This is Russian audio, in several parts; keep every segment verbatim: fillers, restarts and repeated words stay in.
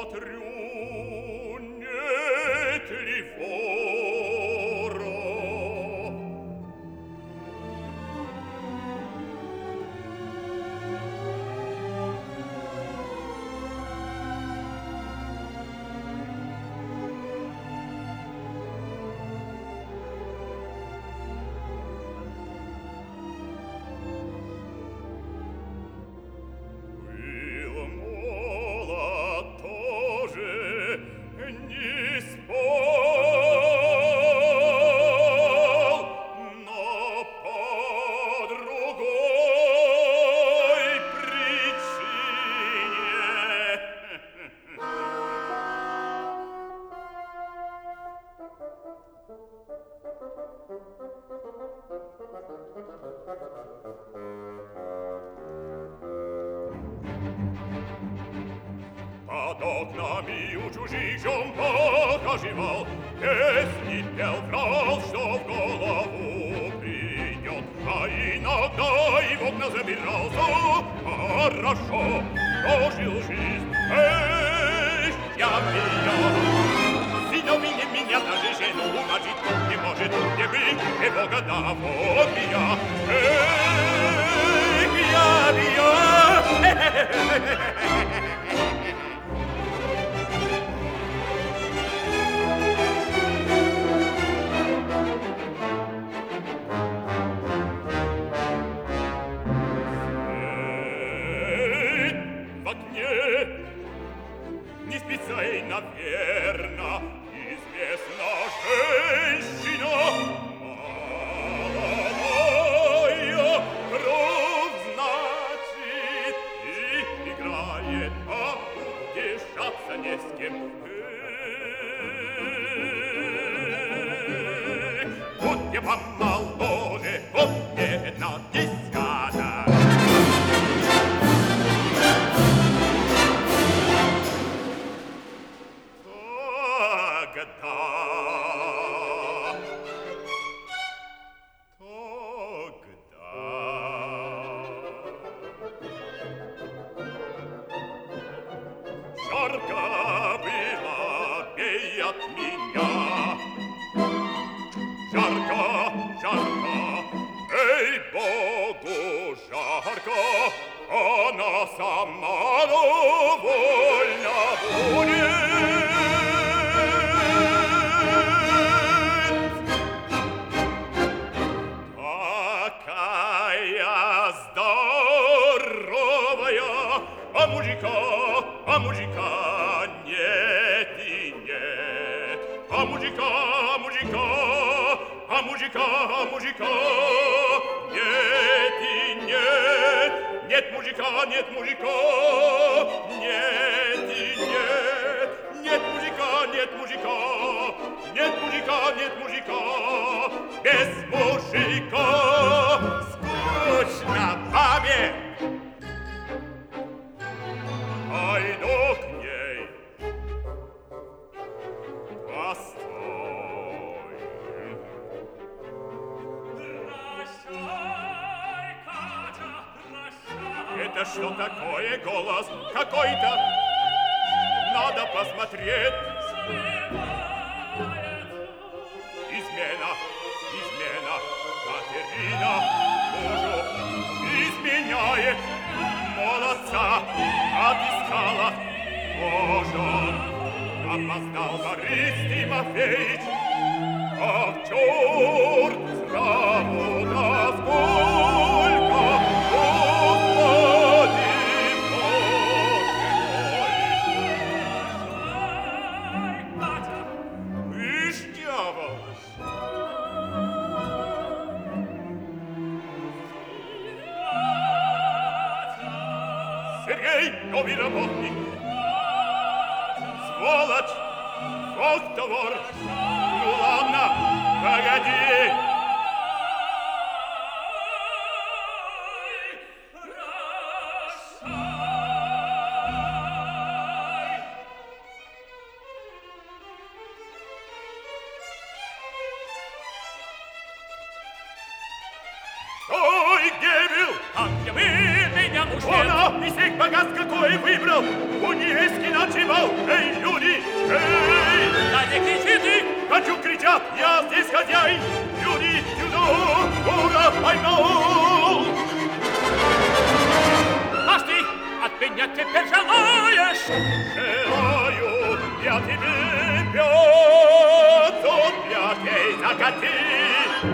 смотрю, нет ли вора. Под окнами у чужих жен похоживал, песни пел, врал, что в голову придет, а иногда и в окна забирался. Хорошо прожил жизнь, эх, я меня, сыновья меня, даже жену умочить не может, не быть, и Бога да, вот меня, эх, я меня. Не спится ей, наверно, известна женщина. Молодая кровь, значит, и играет, а утешаться не с кем. Будьте помоложе, вот одна десятка. Жарко было, бей от меня. Жарко, жарко, эй, Богу жарко, она сама довольна будет. Такая здоровая, а мужика, а мужика нет и нет. А мужика, мужика, а мужика, мужика нет и нет. Нет мужика, нет мужика, нет и нет. Нет мужика, нет мужика, нет мужика, нет мужика. Без мужика скучно бабе. Пойду к ней. Постой. Прощай, Катя, прощай. Это что такое голос какой-то? Надо посмотреть. Измена, измена, Катерина мужу изменяет. Молодца отыскала, боже, опоздал Борис Тимофеич. Ах, черт, сраму да сколько, Господи, Боже мой. Ишь, дьявол! Сергей, новый работник. Сволочь, фактовор. Ну ладно, погоди. Стой, где был? Ах, я вы меня ушли. Она, и сей заказ какой выбрал? Унийский ночевал. Эй, люди! Эй! Да не кричи ты! Хочу кричать, я здесь хозяин. Люди, сюда, ура, поймал. А ты от меня теперь желаешь? Желаю я тебе пятьсот пятей закати.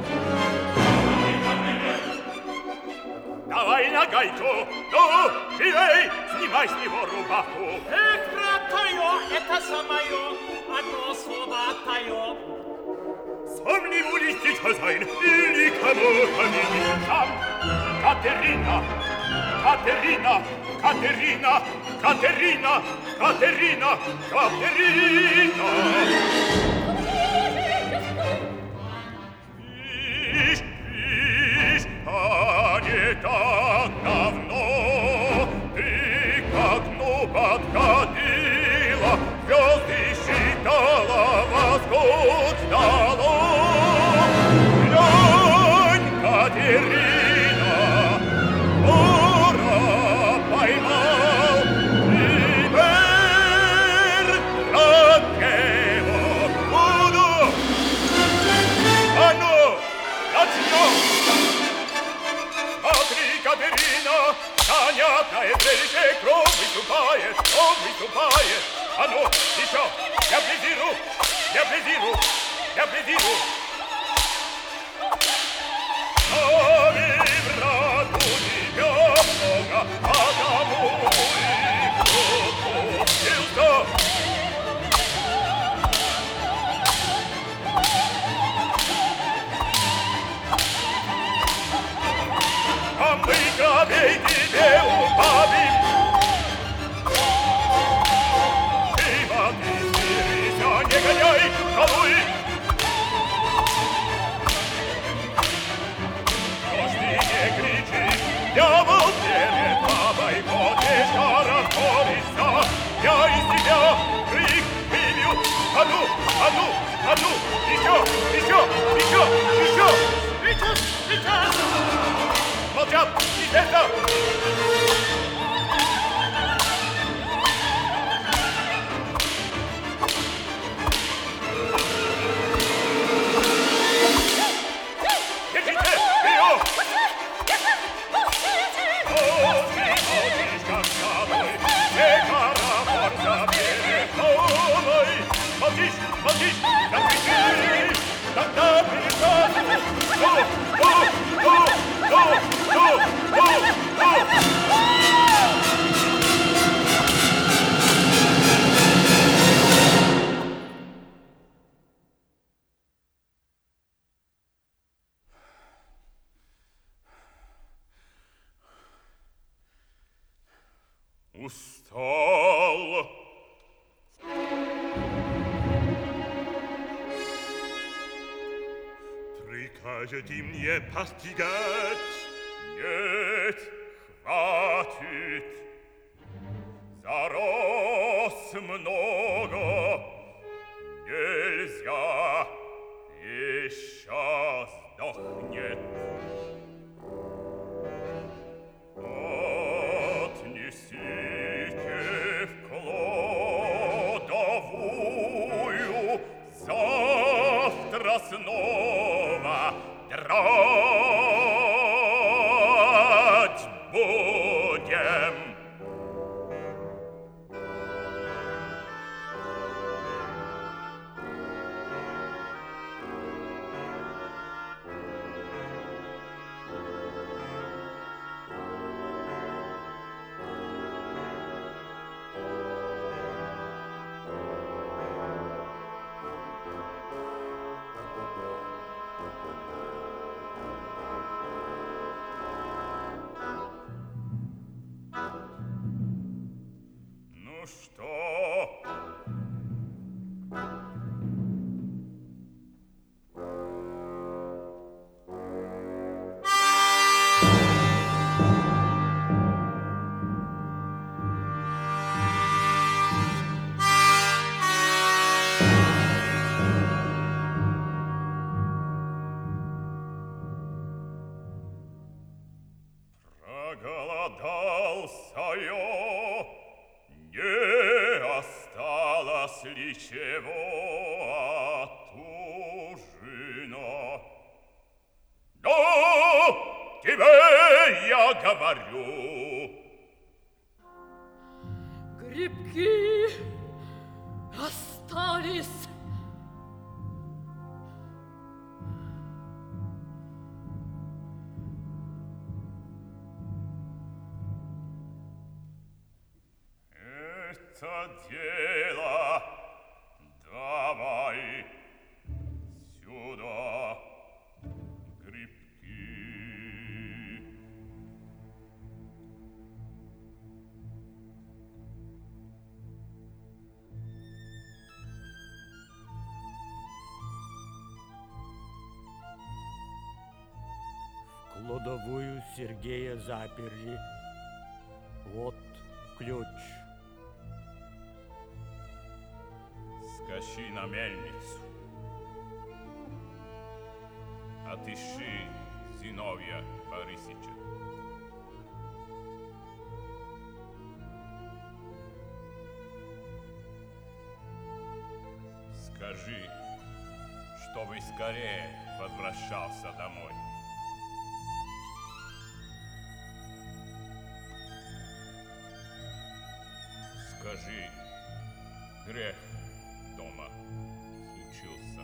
Давай на гайку, ну, живей, снимай с него рубаху. Эх, брат твое, это самое, одно слово твое. Сам не будешь здесь хозяин, или кому поменишь сам. Катерина, Катерина, Катерина, Катерина, Катерина, Катерина. Вишь, вишь, а не так давно ты к окну подходила, звезды считала, восход ждала. Глянь, Катерина, вора поймал, теперь ракево буду. А ну, начнем! Смотри, Катерина, занятное зрелище, кровь выступает, кровь выступает. А ну, еще, я плезирую, я плезирую, я плезирую. Ами, брат, у тебя много, а кому и кто пустился? А мы гробей тебе убавим. Ты, воды, смирися, негодяй, колуй. Дожди, не кричи, дьявол перед бабой, потешка расходится. Я из тебя крик выбью. А ну, а ну, а ну, еще, еще, еще, еще. Сейчас, сейчас. Молчат, не это! Держите! Ее! Молчи, молчишь, как самый, не карабор за перехолой. Молчишь, молчишь, как кричишь, тогда перестань. Ну, ну, ну, ну, ну, ну, ну. Устал. Прикажете мне постигать? Нет, хватит. Зарос много. Нельзя. Еще сдохнет. Отнесите в кладовую, завтра снова драть будем. После чего отужина. Да, тебе я говорю. Грибки остались. Это дело давай сюда грибки. В кладовую Сергея заперли. Вот ключ. Скачи на мельницу. Отыщи Зиновья Борисыча. Скажи, чтобы скорее возвращался домой. Скажи, грех дома случился.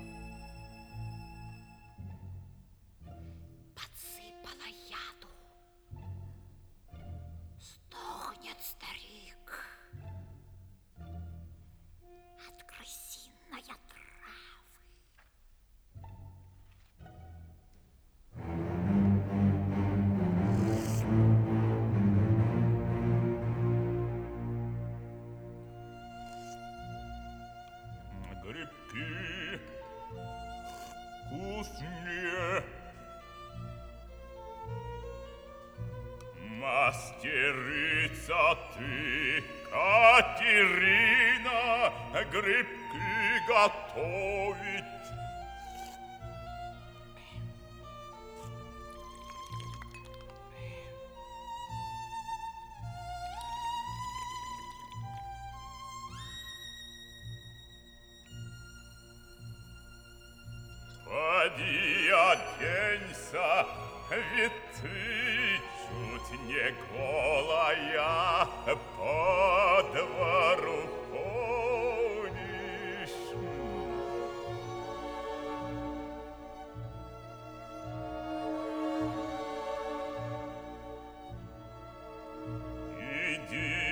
Подсыпала яду. Стохнет старик. От крысиная травы. Грибки вкуснее. Мастерица ты, Катерина, грибки готовить. Поди оденься, ведь ты чуть не голая по двору ходишь. Иди.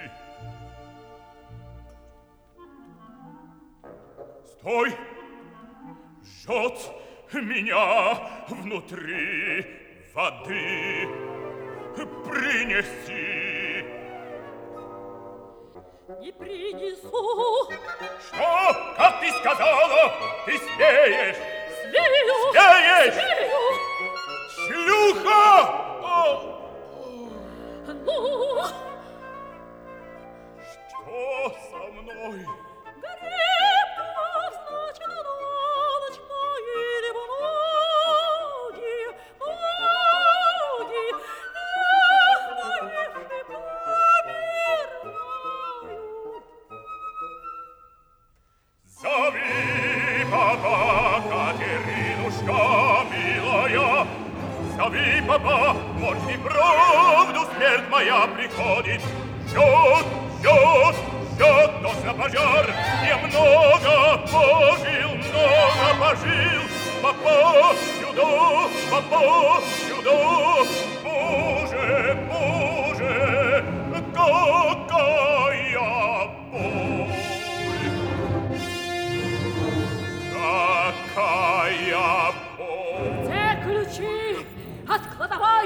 Стой! Жжет меня внутри воды. Принеси. Не принесу. Что? Как ты сказала? Ты смеешь? Смею. Смеешь? Смею. Шлюха! О! Ну? Что со мной? Грибка, значит, на ночь мои ноги, ноги, эх, наевши помираю. Зови папа, Катеринушка милая. Зови папа, может и правду смерть моя приходит. Жжет, жжет, жжет точно пожар. Я много пожил, много пожил. Папа, сюда, папа, сюда. Боже, Боже, какая боль. Какая боль. Где ключи от кладовой?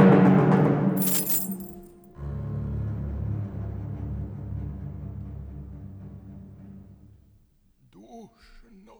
Душно.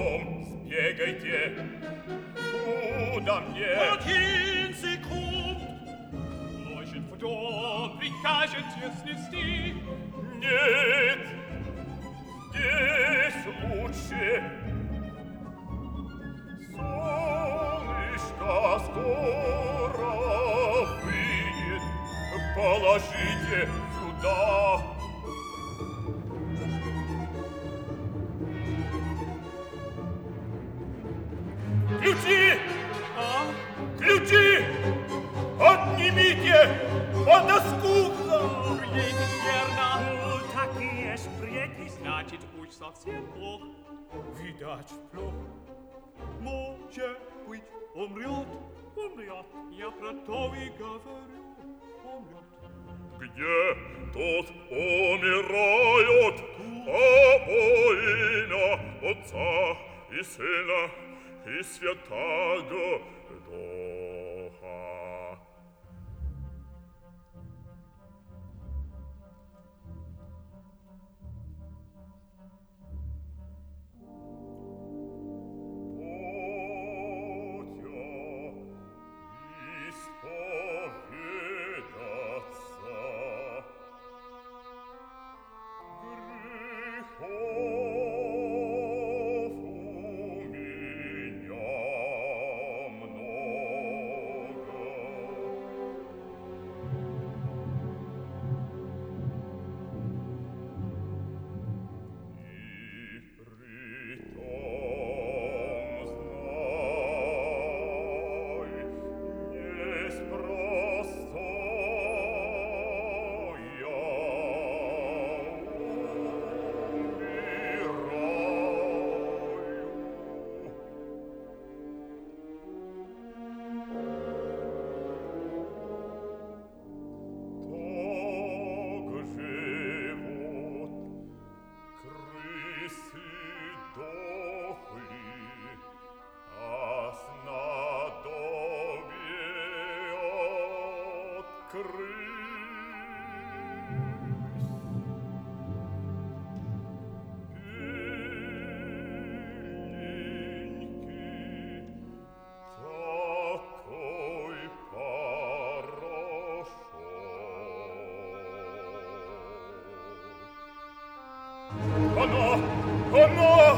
дом, сбегайте. Куда мне? Один секунд. Площадь в дом прикажете снести. Нет, здесь лучше. Солнышко скоро выйдет, положите сюда. Ключи! А? Ключи! Отнимите! Подоскудно! Приедет верно. Ну, так и есть, приедет. Значит, уж совсем плохо. Видать, плохо. Может быть, умрет, умрет. Я про то и говорю, умрет. Где тут умирают во имя Отца и Сына и Святаго Духа. Оно! Оно!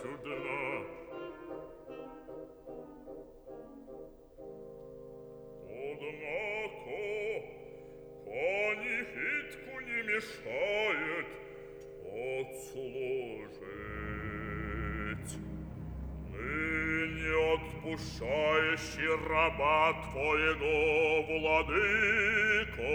чудна. Однако пани хитку не мешает отслужить. Ныне отпущающий раба твоего, владыко.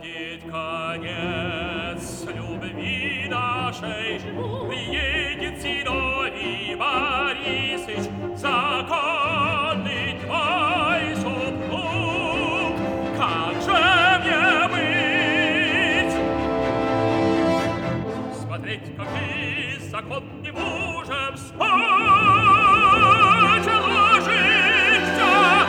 будет конец любви нашей, приедет Зиновий Борисыч, законный твой супруг. Как же мне быть? Смотреть, как ты с законным мужем спать ложишься.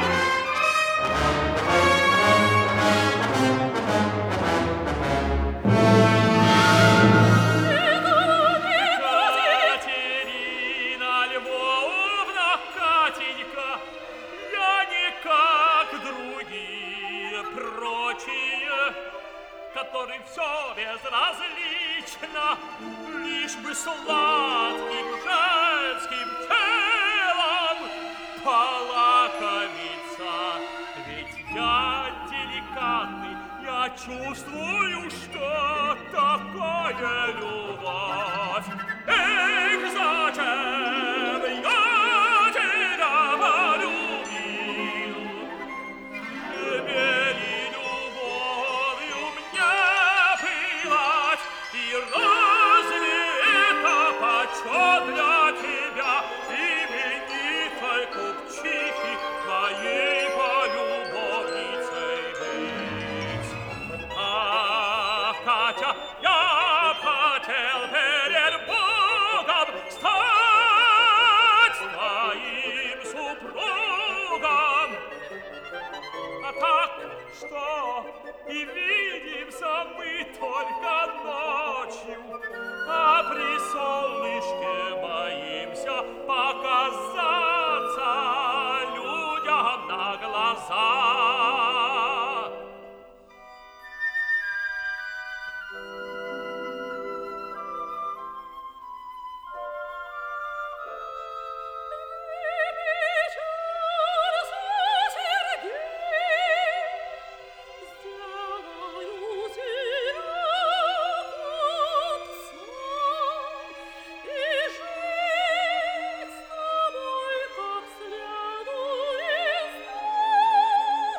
Катерина Львовна, Катенька, я не как другие прочие, которым все безразлично, лишь бы сладким женским телом полакомиться. Ведь я деликатный, я чувствую, что такая любовь. Эх, зачем я тебя полюбил? Тебе ли любовью мне пылать? И разве это почет для тебя, именитой купчихи, моей полюбовницей быть? Ах, Катя, я хотел перед Богом стать твоим супругом. А так что и видимся мы только ночью, а при солнышке боимся показаться людям на глаза. Сделаю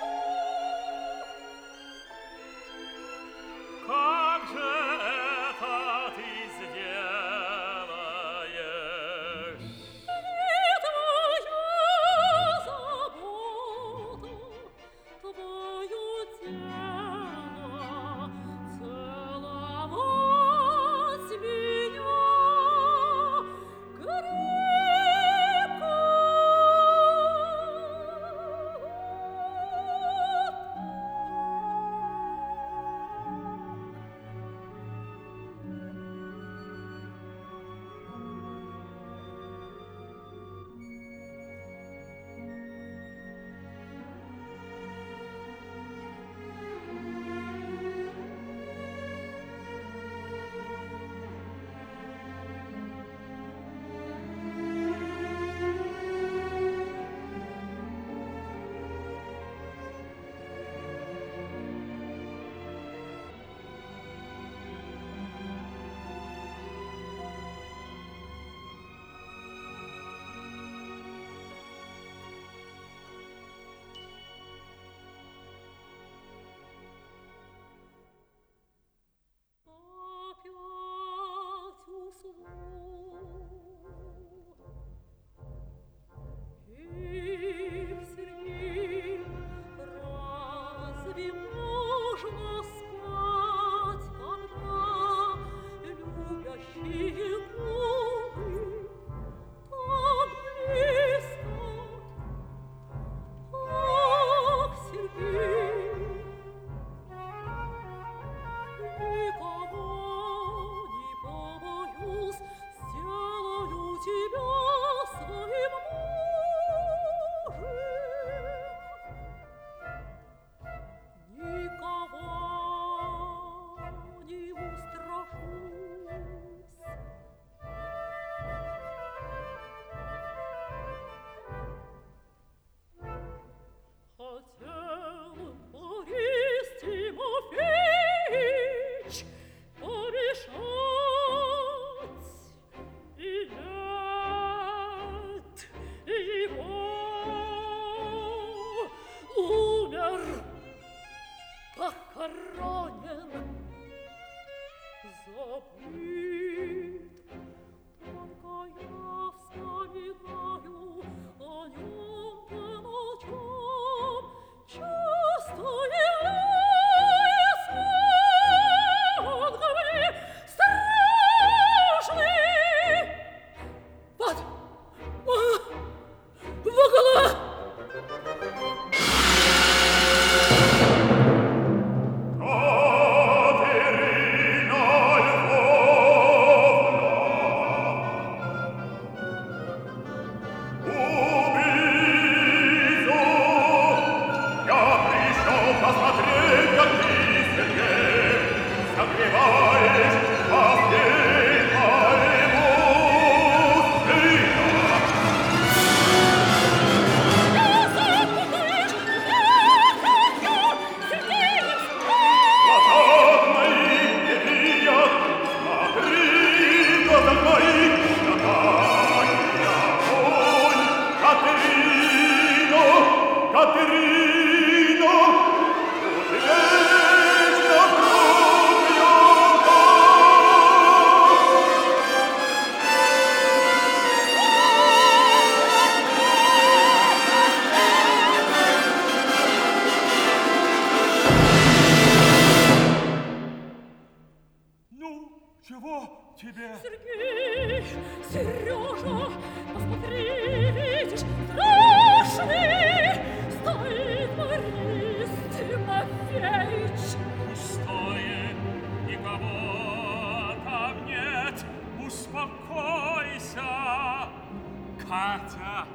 Чего тебе? Сергей, Сережа, посмотри, видишь, страшный стоит Борис Тимофеич. Пустое, никого там нет. Успокойся, Катя.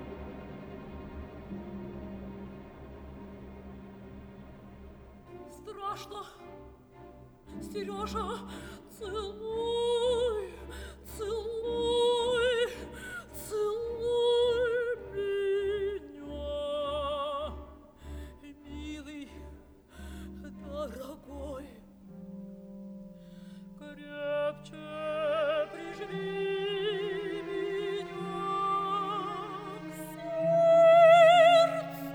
Страшно. Сережа, целуй, целуй, целуй меня, милый, дорогой, крепче прижми меня к сердцу.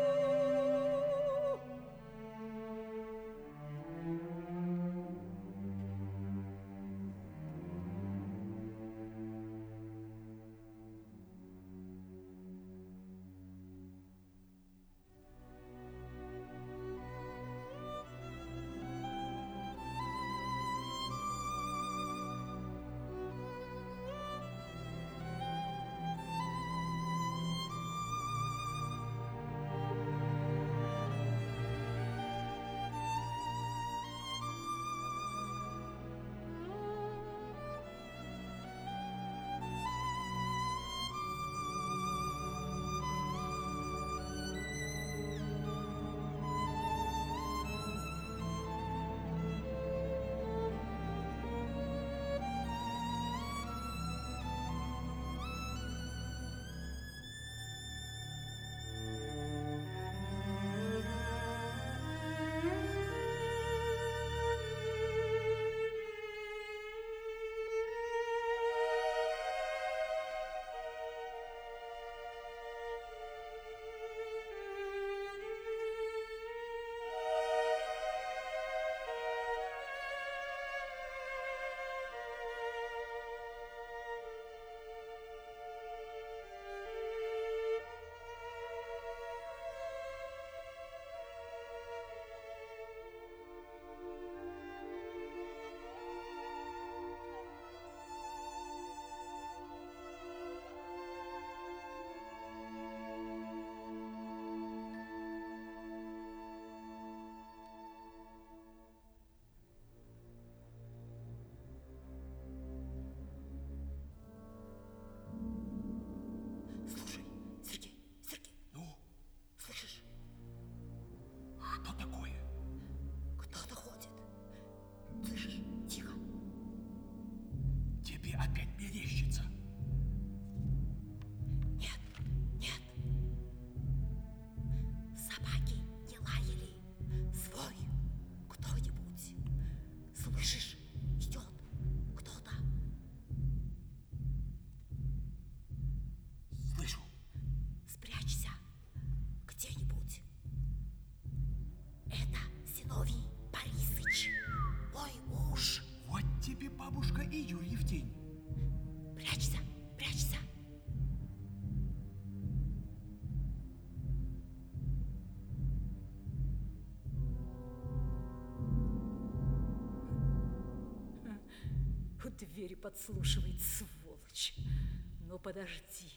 У двери подслушивает, сволочь. Ну, подожди.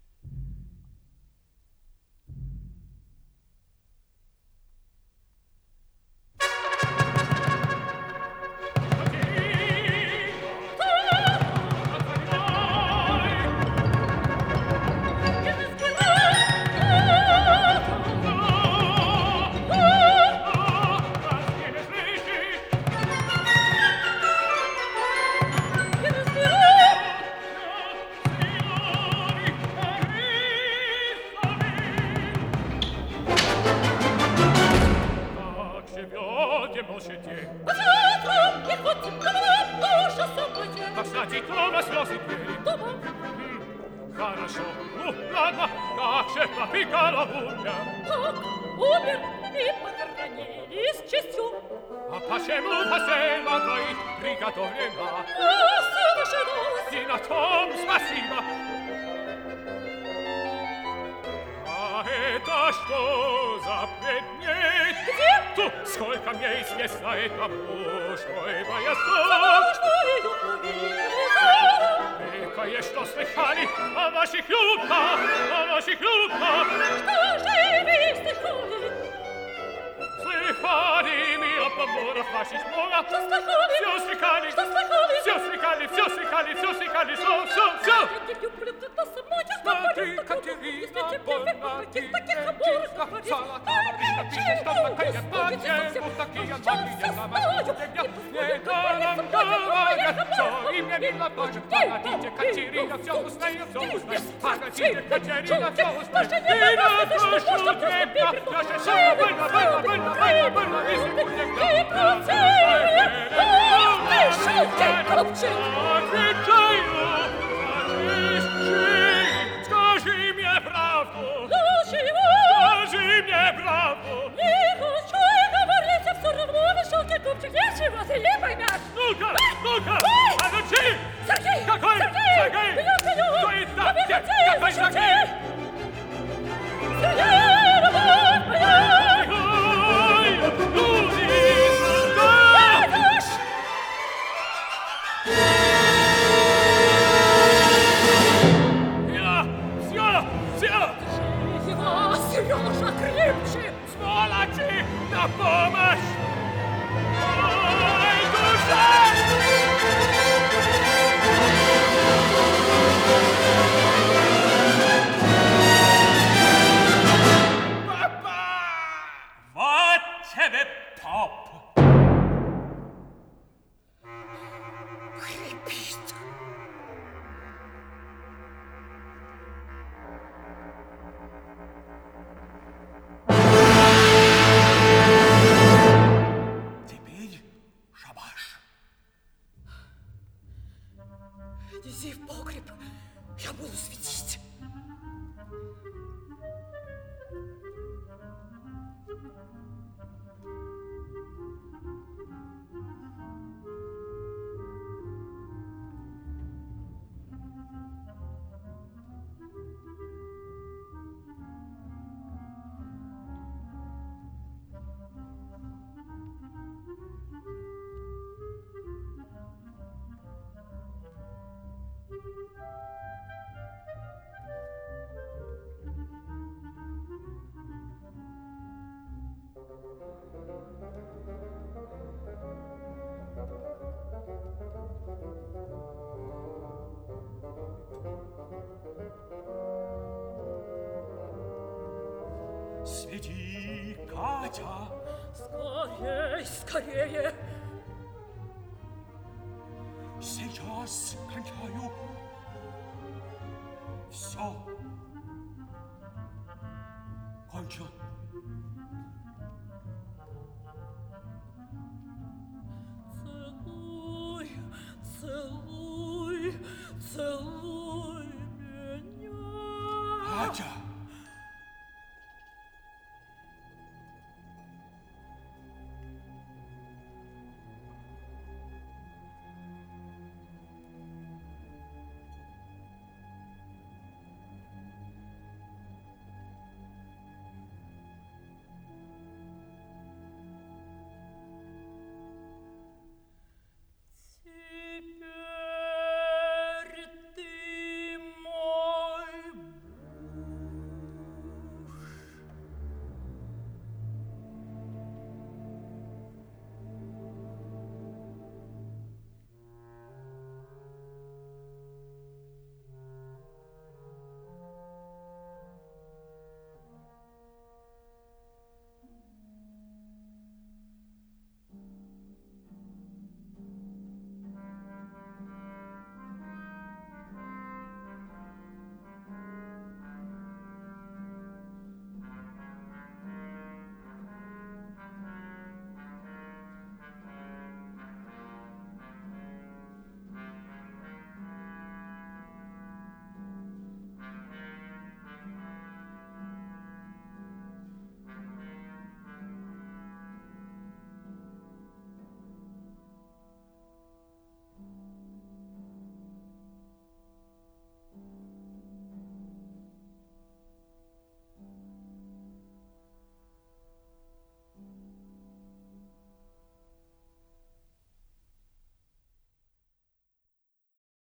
Хорошо, ну ладно, как же попекала умер? Как умер и похоронили с честью. А почему постельма твоих приготовлена? А, совершилось. И на том спасибо. А это что за предмет? Где нету, сколько мне известно этому шойбоясу. Что ее повели? Вы кое-что слыхали о ваших любках, о ваших любках. Что же вы слыхали? Слыхали мы об обморах ваших морах. Что слыхали? Все слыхали. Что слыхали? Все слыхали, все слыхали, все слыхали, все, все, все. Я не люблю туда со мной, я Смотри, говорю, Катерина, если тебе больно таких ты, таких девчонка, оборот сала, говорить, говоришь, а напишешь, что ничего, такая Господи, патент, совсем вот такие пощался ноги, я с на вас тобою, тебя. и Не позволь даром говорить со мной, говорят, я что говорю, имя мило Боже, ты, погодите, ты, Катерина, ты, все ты, узнаю, все ты, узнаю, ты, погодите, ты, Катерина, ты, все ты, узнаю. ты, Ты ты, на ты, ты, душу ты, ты, крепко, ты, даже ты, сама ты, больно, ты, больно, ты, больно, ты, больно, ты, больно, ты, и ты, секунде, ты, процея, ах ты, шелкий купчик! Отвечаю, очищи, скажи мне правду. Ну чего? Скажи мне правду. Не хочу я говорить, а все равно вы, шелкий купчик, ничего ты не поймешь! Ну-ка, ну-ка, Ой! а ну чи? Сергей! Какой? Сергей! Сергей! Бью, бью! Кто это? Да вы Где? хотели, Какой слушайте! Сергей? Сергей, любовь моя! Ой, люди, сюда! Дедуш! Я, все, все, Его, Сережа, крепче! сволочи, на помощь! Ой, душа! Вот тебе поп! Хрипит! Теперь шабаш. Неси в погреб, я буду светить. Свети, Катя. Скорей, скорее! Сейчас кончаю. Все. Кончил.